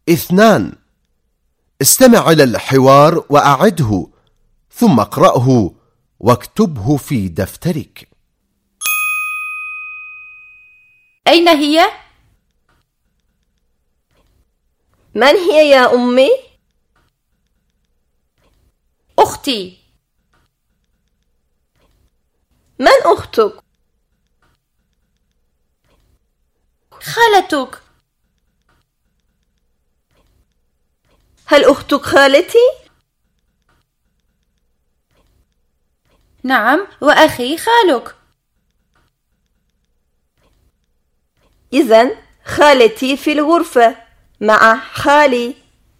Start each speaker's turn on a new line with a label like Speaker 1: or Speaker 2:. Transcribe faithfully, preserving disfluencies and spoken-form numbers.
Speaker 1: اثنان. استمع إلى الحوار وأعده، ثم اقرأه واكتبه في دفترك.
Speaker 2: أين هي؟
Speaker 3: من هي يا أمي؟
Speaker 2: أختي.
Speaker 3: من أختك؟
Speaker 2: خالتك.
Speaker 3: هل أختك خالتي؟
Speaker 2: نعم، وأخي خالك.
Speaker 3: إذن خالتي في الغرفة مع خالي.